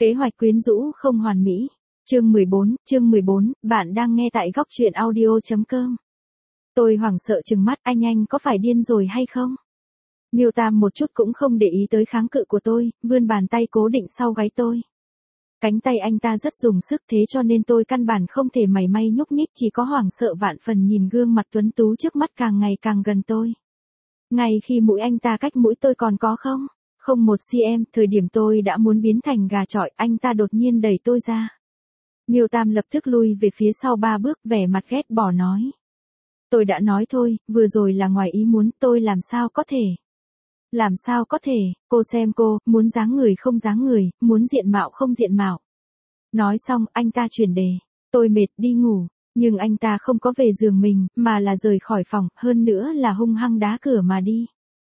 Kế hoạch quyến rũ không hoàn mỹ. Chương 14, bạn đang nghe tại góc truyện audio.com. Tôi hoảng sợ trừng mắt, anh có phải điên rồi hay không? Miêu Tam một chút cũng không để ý tới kháng cự của tôi, vươn bàn tay cố định sau gáy tôi. Cánh tay anh ta rất dùng sức, thế cho nên tôi căn bản không thể mảy may nhúc nhích, chỉ có hoảng sợ vạn phần nhìn gương mặt tuấn tú trước mắt càng ngày càng gần tôi. Ngay khi mũi anh ta cách mũi tôi còn có không 1 cm, thời điểm tôi đã muốn biến thành gà chọi, anh ta đột nhiên đẩy tôi ra. Miêu Tam lập tức lui về phía sau 3 bước, vẻ mặt ghét bỏ nói. Tôi đã nói thôi, vừa rồi là ngoài ý muốn, tôi làm sao có thể. Làm sao có thể, cô xem cô, muốn dáng người không dáng người, muốn diện mạo không diện mạo. Nói xong, anh ta chuyển đề. Tôi mệt, đi ngủ. Nhưng anh ta không có về giường mình, mà là rời khỏi phòng, hơn nữa là hung hăng đá cửa mà đi.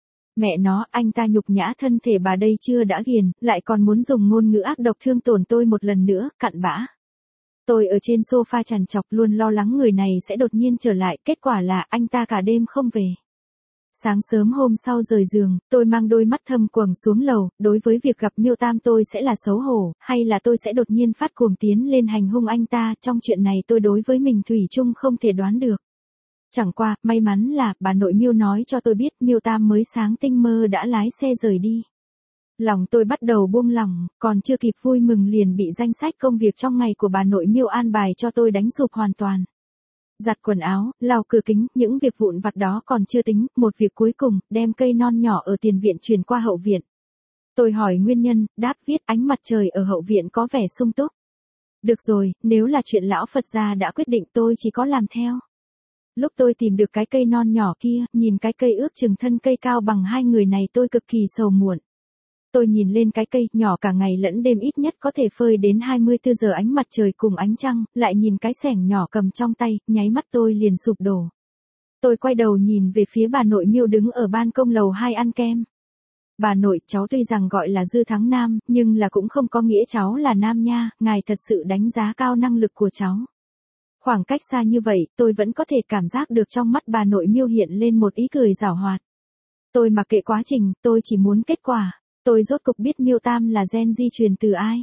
Mẹ nó, anh ta nhục nhã thân thể bà đây chưa đã ghiền, lại còn muốn dùng ngôn ngữ ác độc thương tổn tôi một lần nữa, cặn bã. Tôi ở trên sofa trằn trọc, luôn lo lắng người này sẽ đột nhiên trở lại, kết quả là anh ta cả đêm không về. Sáng sớm hôm sau rời giường, tôi mang đôi mắt thâm quầng xuống lầu, đối với việc gặp Miêu Tam tôi sẽ là xấu hổ, hay là tôi sẽ đột nhiên phát cuồng tiến lên hành hung anh ta, trong chuyện này tôi đối với mình thủy chung không thể đoán được. Chẳng qua, may mắn là, bà nội Miêu nói cho tôi biết Miêu Tam mới sáng tinh mơ đã lái xe rời đi. Lòng tôi bắt đầu buông lỏng, còn chưa kịp vui mừng liền bị danh sách công việc trong ngày của bà nội Miêu an bài cho tôi đánh sụp hoàn toàn. Giặt quần áo, lau cửa kính, những việc vụn vặt đó còn chưa tính, một việc cuối cùng, đem cây non nhỏ ở tiền viện chuyển qua hậu viện. Tôi hỏi nguyên nhân, đáp viết ánh mặt trời ở hậu viện có vẻ sung túc. Được rồi, nếu là chuyện lão Phật gia đã quyết định tôi chỉ có làm theo. Lúc tôi tìm được cái cây non nhỏ kia, nhìn cái cây ước chừng thân cây cao bằng 2 người này tôi cực kỳ sầu muộn. Tôi nhìn lên cái cây, nhỏ cả ngày lẫn đêm ít nhất có thể phơi đến 24 giờ ánh mặt trời cùng ánh trăng, lại nhìn cái xẻng nhỏ cầm trong tay, nháy mắt tôi liền sụp đổ. Tôi quay đầu nhìn về phía bà nội Miêu đứng ở ban công lầu 2 ăn kem. Bà nội, cháu tuy rằng gọi là Dư Thắng Nam, nhưng là cũng không có nghĩa cháu là nam nha, ngài thật sự đánh giá cao năng lực của cháu. Khoảng cách xa như vậy, tôi vẫn có thể cảm giác được trong mắt bà nội Miêu hiện lên một ý cười giảo hoạt. Tôi mặc kệ quá trình, tôi chỉ muốn kết quả. Tôi rốt cục biết Miêu Tam là gen di truyền từ ai.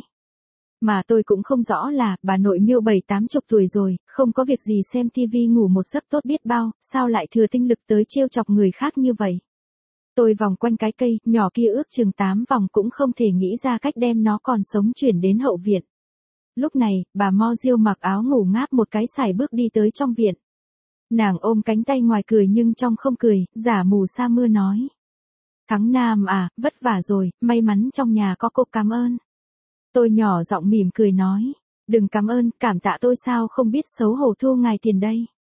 Mà tôi cũng không rõ là, bà nội Miêu 7-80 tuổi rồi, không có việc gì xem tivi ngủ một giấc tốt biết bao, sao lại thừa tinh lực tới trêu chọc người khác như vậy. Tôi vòng quanh cái cây, nhỏ kia ước chừng 8 vòng cũng không thể nghĩ ra cách đem nó còn sống chuyển đến hậu viện. Lúc này, bà Mo Diêu mặc áo ngủ ngáp một cái sải bước đi tới trong viện. Nàng ôm cánh tay ngoài cười nhưng trong không cười, giả mù sa mưa nói. Thắng Nam à, vất vả rồi, may mắn trong nhà có cô, cảm ơn. Tôi nhỏ giọng mỉm cười nói. Đừng cảm ơn, cảm tạ tôi sao không biết xấu hổ thu ngài tiền đây.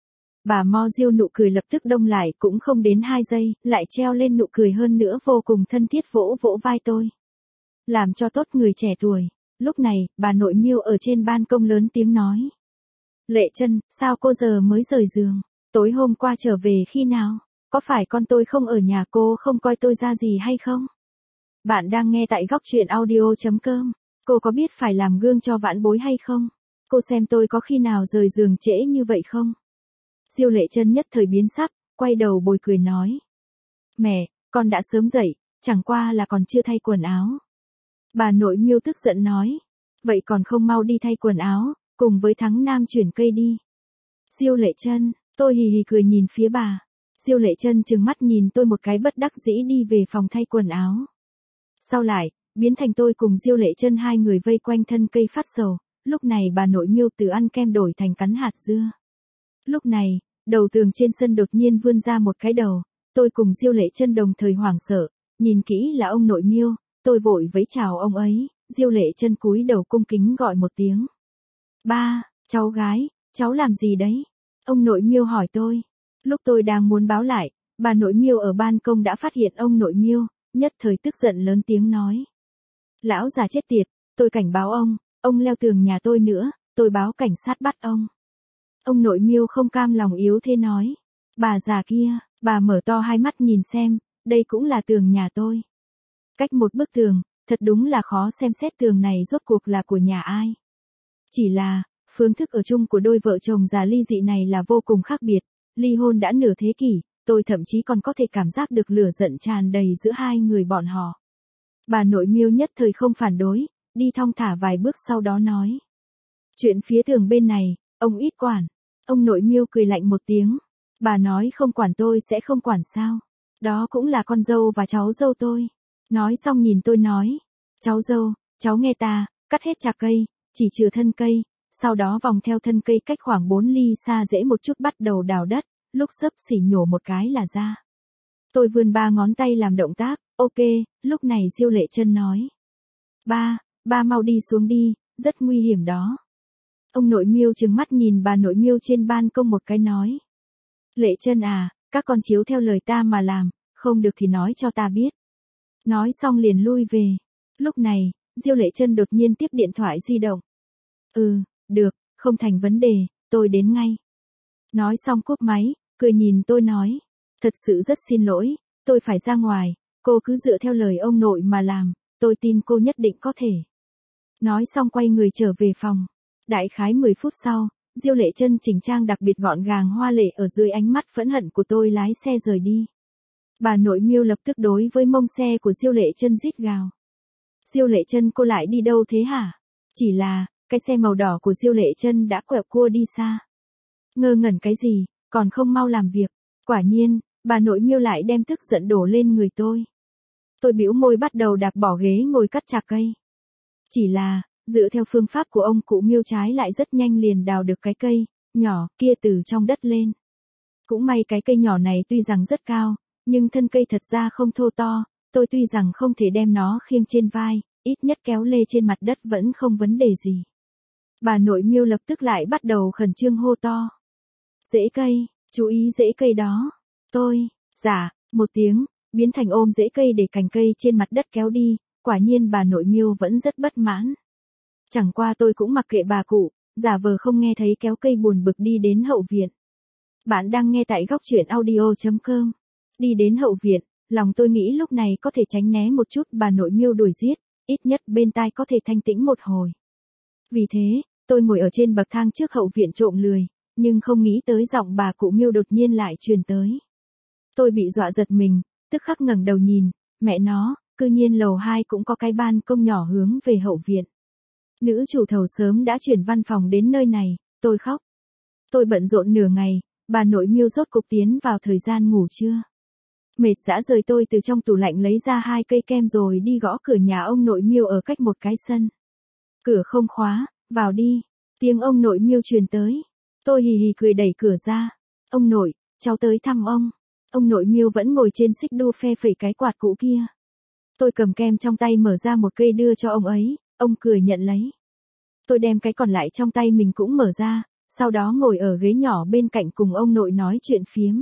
Bà Mo Diêu nụ cười lập tức đông lại, cũng không đến 2 giây, lại treo lên nụ cười hơn nữa vô cùng thân thiết vỗ vỗ vai tôi. Làm cho tốt người trẻ tuổi. Lúc này, bà nội Miêu ở trên ban công lớn tiếng nói. Lệ Chân, sao cô giờ mới rời giường? Tối hôm qua trở về khi nào? Có phải con tôi không ở nhà cô không coi tôi ra gì hay không? Bạn đang nghe tại góc truyện audio.com. Cô có biết phải làm gương cho vãn bối hay không? Cô xem tôi có khi nào rời giường trễ như vậy không? Diêu Lệ Chân nhất thời biến sắc, quay đầu bồi cười nói. Mẹ, con đã sớm dậy, chẳng qua là còn chưa thay quần áo. Bà nội Miêu tức giận nói. Vậy còn không mau đi thay quần áo, cùng với Thắng Nam chuyển cây đi. Diêu Lệ Chân, tôi hì hì cười nhìn phía bà. Diêu Lệ Chân trừng mắt nhìn tôi một cái bất đắc dĩ đi về phòng thay quần áo. Sau lại, biến thành tôi cùng Diêu Lệ Chân hai người vây quanh thân cây phát sầu, lúc này bà nội Miêu từ ăn kem đổi thành cắn hạt dưa. Lúc này, đầu tường trên sân đột nhiên vươn ra một cái đầu, tôi cùng Diêu Lệ Chân đồng thời hoảng sợ, nhìn kỹ là ông nội Miêu, tôi vội vẫy chào ông ấy, Diêu Lệ Chân cúi đầu cung kính gọi một tiếng. Ba, cháu gái, cháu làm gì đấy? Ông nội Miêu hỏi tôi. Lúc tôi đang muốn báo lại, bà nội Miêu ở ban công đã phát hiện ông nội Miêu, nhất thời tức giận lớn tiếng nói. Lão già chết tiệt, tôi cảnh báo ông leo tường nhà tôi nữa, tôi báo cảnh sát bắt ông. Ông nội Miêu không cam lòng yếu thế nói. Bà già kia, bà mở to hai mắt nhìn xem, đây cũng là tường nhà tôi. Cách một bức tường, thật đúng là khó xem xét tường này rốt cuộc là của nhà ai. Chỉ là, phương thức ở chung của đôi vợ chồng già ly dị này là vô cùng khác biệt. Ly hôn đã nửa thế kỷ, tôi thậm chí còn có thể cảm giác được lửa giận tràn đầy giữa hai người bọn họ. Bà nội Miêu nhất thời không phản đối, đi thong thả vài bước sau đó nói. Chuyện phía tường bên này, ông ít quản. Ông nội Miêu cười lạnh một tiếng. Bà nói không quản tôi sẽ không quản sao. Đó cũng là con dâu và cháu dâu tôi. Nói xong nhìn tôi nói. Cháu dâu, cháu nghe ta, cắt hết chạc cây, chỉ trừ thân cây, sau đó vòng theo thân cây cách khoảng 4 ly xa dễ một chút bắt đầu đào đất, lúc xấp xỉ nhổ một cái là ra. Tôi vươn 3 ngón tay làm động tác, ok, lúc này Diêu Lệ Chân nói. Ba mau đi xuống đi, rất nguy hiểm đó. Ông nội Miêu trừng mắt nhìn bà nội Miêu trên ban công một cái nói. Lệ Chân à, các con chiếu theo lời ta mà làm, không được thì nói cho ta biết. Nói xong liền lui về. Lúc này, Diêu Lệ Chân đột nhiên tiếp điện thoại di động. Được, không thành vấn đề, tôi đến ngay. Nói xong cúp máy, cười nhìn tôi nói. Thật sự rất xin lỗi, tôi phải ra ngoài, cô cứ dựa theo lời ông nội mà làm, tôi tin cô nhất định có thể. Nói xong quay người trở về phòng. Đại khái 10 phút sau, Diêu Lệ Chân chỉnh trang đặc biệt gọn gàng hoa lệ ở dưới ánh mắt phẫn hận của tôi lái xe rời đi. Bà nội Miêu lập tức đối với mông xe của Diêu Lệ Chân rít gào. Diêu Lệ Chân cô lại đi đâu thế hả? Chỉ là, cái xe màu đỏ của Diêu Lệ Chân đã quẹo cua đi xa. Ngơ ngẩn cái gì, còn không mau làm việc. Quả nhiên, bà nội Miêu lại đem tức giận đổ lên người tôi. Tôi bĩu môi bắt đầu đạp bỏ ghế ngồi cắt chạc cây. Chỉ là, dựa theo phương pháp của ông cụ Miêu trái lại rất nhanh liền đào được cái cây nhỏ kia từ trong đất lên. Cũng may cái cây nhỏ này tuy rằng rất cao, nhưng thân cây thật ra không thô to, tôi tuy rằng không thể đem nó khiêng trên vai, ít nhất kéo lê trên mặt đất vẫn không vấn đề gì. Bà nội Miêu lập tức lại bắt đầu khẩn trương hô to. Rễ cây, chú ý rễ cây đó. Tôi, dạ, một tiếng, biến thành ôm rễ cây để cành cây trên mặt đất kéo đi, quả nhiên bà nội Miêu vẫn rất bất mãn. Chẳng qua tôi cũng mặc kệ bà cụ, giả vờ không nghe thấy kéo cây buồn bực đi đến hậu viện. Bạn đang nghe tại góc truyện audio.com. Đi đến hậu viện, lòng tôi nghĩ lúc này có thể tránh né một chút bà nội Miêu đuổi giết, ít nhất bên tai có thể thanh tĩnh một hồi. Vì thế, tôi ngồi ở trên bậc thang trước hậu viện trộm lười, nhưng không nghĩ tới giọng bà cụ Miêu đột nhiên lại truyền tới. Tôi bị dọa giật mình, tức khắc ngẩng đầu nhìn, mẹ nó, cư nhiên lầu 2 cũng có cái ban công nhỏ hướng về hậu viện. Nữ chủ thầu sớm đã chuyển văn phòng đến nơi này, tôi khóc. Tôi bận rộn nửa ngày, bà nội Miêu rốt cục tiến vào thời gian ngủ trưa. Mệt dã rời tôi từ trong tủ lạnh lấy ra 2 cây kem rồi đi gõ cửa nhà ông nội Miêu ở cách một cái sân. Cửa không khóa, vào đi, tiếng ông nội Miêu truyền tới. Tôi hì hì cười đẩy cửa ra. Ông nội, cháu tới thăm ông. Ông nội Miêu vẫn ngồi trên xích đu phe phẩy cái quạt cũ kia. Tôi cầm kem trong tay mở ra một cây đưa cho ông ấy, ông cười nhận lấy. Tôi đem cái còn lại trong tay mình cũng mở ra, sau đó ngồi ở ghế nhỏ bên cạnh cùng ông nội nói chuyện phiếm.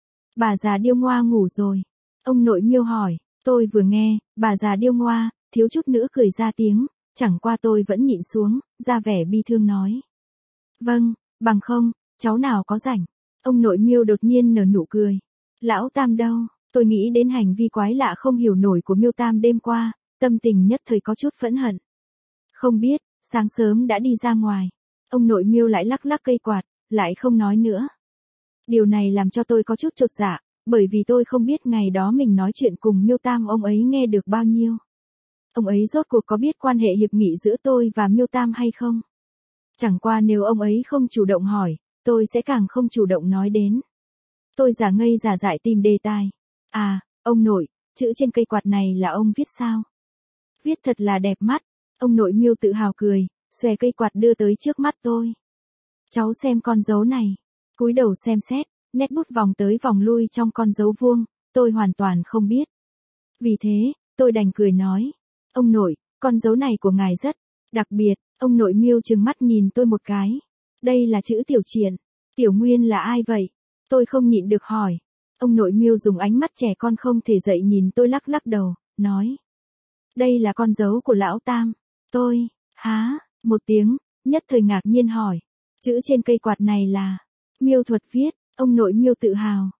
Bà già điêu ngoa ngủ rồi. Ông nội Miêu hỏi, tôi vừa nghe, bà già điêu ngoa, thiếu chút nữa cười ra tiếng, chẳng qua tôi vẫn nhịn xuống, ra vẻ bi thương nói. Vâng, bằng không, cháu nào có rảnh. Ông nội Miêu đột nhiên nở nụ cười. Lão Tam đâu? Tôi nghĩ đến hành vi quái lạ không hiểu nổi của Miêu Tam đêm qua, tâm tình nhất thời có chút phẫn hận. Không biết, sáng sớm đã đi ra ngoài. Ông nội Miêu lại lắc lắc cây quạt, lại không nói nữa. Điều này làm cho tôi có chút chột dạ, bởi vì tôi không biết ngày đó mình nói chuyện cùng Miêu Tam ông ấy nghe được bao nhiêu. Ông ấy rốt cuộc có biết quan hệ hiệp nghị giữa tôi và Miêu Tam hay không? Chẳng qua nếu ông ấy không chủ động hỏi, tôi sẽ càng không chủ động nói đến. Tôi giả ngây giả dại tìm đề tài. À, ông nội, chữ trên cây quạt này là ông viết sao? Viết thật là đẹp mắt. Ông nội Miêu tự hào cười, xòe cây quạt đưa tới trước mắt tôi. Cháu xem con dấu này. Cúi đầu xem xét, nét bút vòng tới vòng lui trong con dấu vuông, tôi hoàn toàn không biết. Vì thế, tôi đành cười nói. Ông nội, con dấu này của ngài rất đặc biệt. Ông nội Miêu trừng mắt nhìn tôi một cái. Đây là chữ Tiểu Triển. Tiểu Nguyên là ai vậy? Tôi không nhịn được hỏi. Ông nội Miêu dùng ánh mắt trẻ con không thể dậy nhìn tôi lắc lắc đầu, nói. Đây là con dấu của Lão Tam. Tôi, há, một tiếng, nhất thời ngạc nhiên hỏi. Chữ trên cây quạt này là Miêu thuật viết, ông nội Miêu tự hào.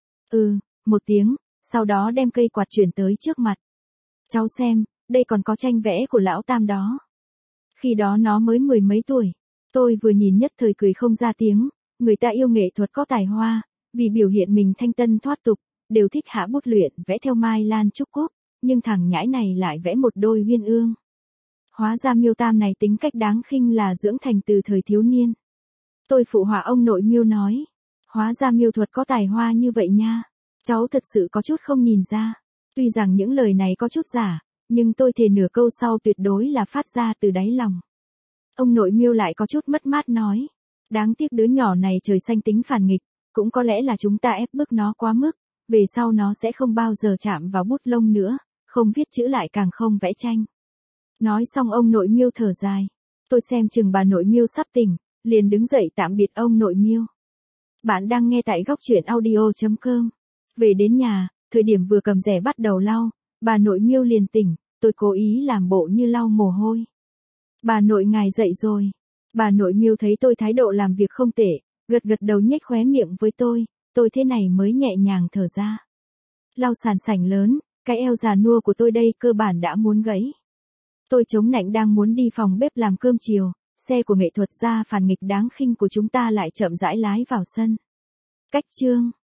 Một tiếng, sau đó đem cây quạt chuyển tới trước mặt. Cháu xem, đây còn có tranh vẽ của Lão Tam đó. Khi đó nó mới 10 mấy tuổi. Tôi vừa nhìn nhất thời cười không ra tiếng, người ta yêu nghệ thuật có tài hoa, vì biểu hiện mình thanh tân thoát tục, đều thích hạ bút luyện vẽ theo Mai Lan Trúc Cúc, nhưng thằng nhãi này lại vẽ một đôi uyên ương. Hóa ra Miêu Tam này tính cách đáng khinh là dưỡng thành từ thời thiếu niên. Tôi phụ họa ông nội Miêu nói. Hóa ra Miêu Thuật có tài hoa như vậy nha. Cháu thật sự có chút không nhìn ra. Tuy rằng những lời này có chút giả, nhưng tôi thề nửa câu sau tuyệt đối là phát ra từ đáy lòng. Ông nội Miêu lại có chút mất mát nói. Đáng tiếc đứa nhỏ này trời xanh tính phản nghịch, cũng có lẽ là chúng ta ép bức nó quá mức, về sau nó sẽ không bao giờ chạm vào bút lông nữa, không viết chữ lại càng không vẽ tranh. Nói xong ông nội Miêu thở dài. Tôi xem chừng bà nội Miêu sắp tỉnh, liền đứng dậy tạm biệt ông nội Miêu. Bạn đang nghe tại góc truyện audio.com. Về đến nhà, thời điểm vừa cầm rẻ bắt đầu lau, bà nội Miêu liền tỉnh, tôi cố ý làm bộ như lau mồ hôi. Bà nội ngài dậy rồi. Bà nội Miêu thấy tôi thái độ làm việc không tệ, gật gật đầu nhếch khóe miệng với tôi thế này mới nhẹ nhàng thở ra. Lau sàn sảnh lớn, cái eo già nua của tôi đây cơ bản đã muốn gãy. Tôi chống nạnh đang muốn đi phòng bếp làm cơm chiều, xe của nghệ thuật gia phản nghịch đáng khinh của chúng ta lại chậm rãi lái vào sân. Cách chương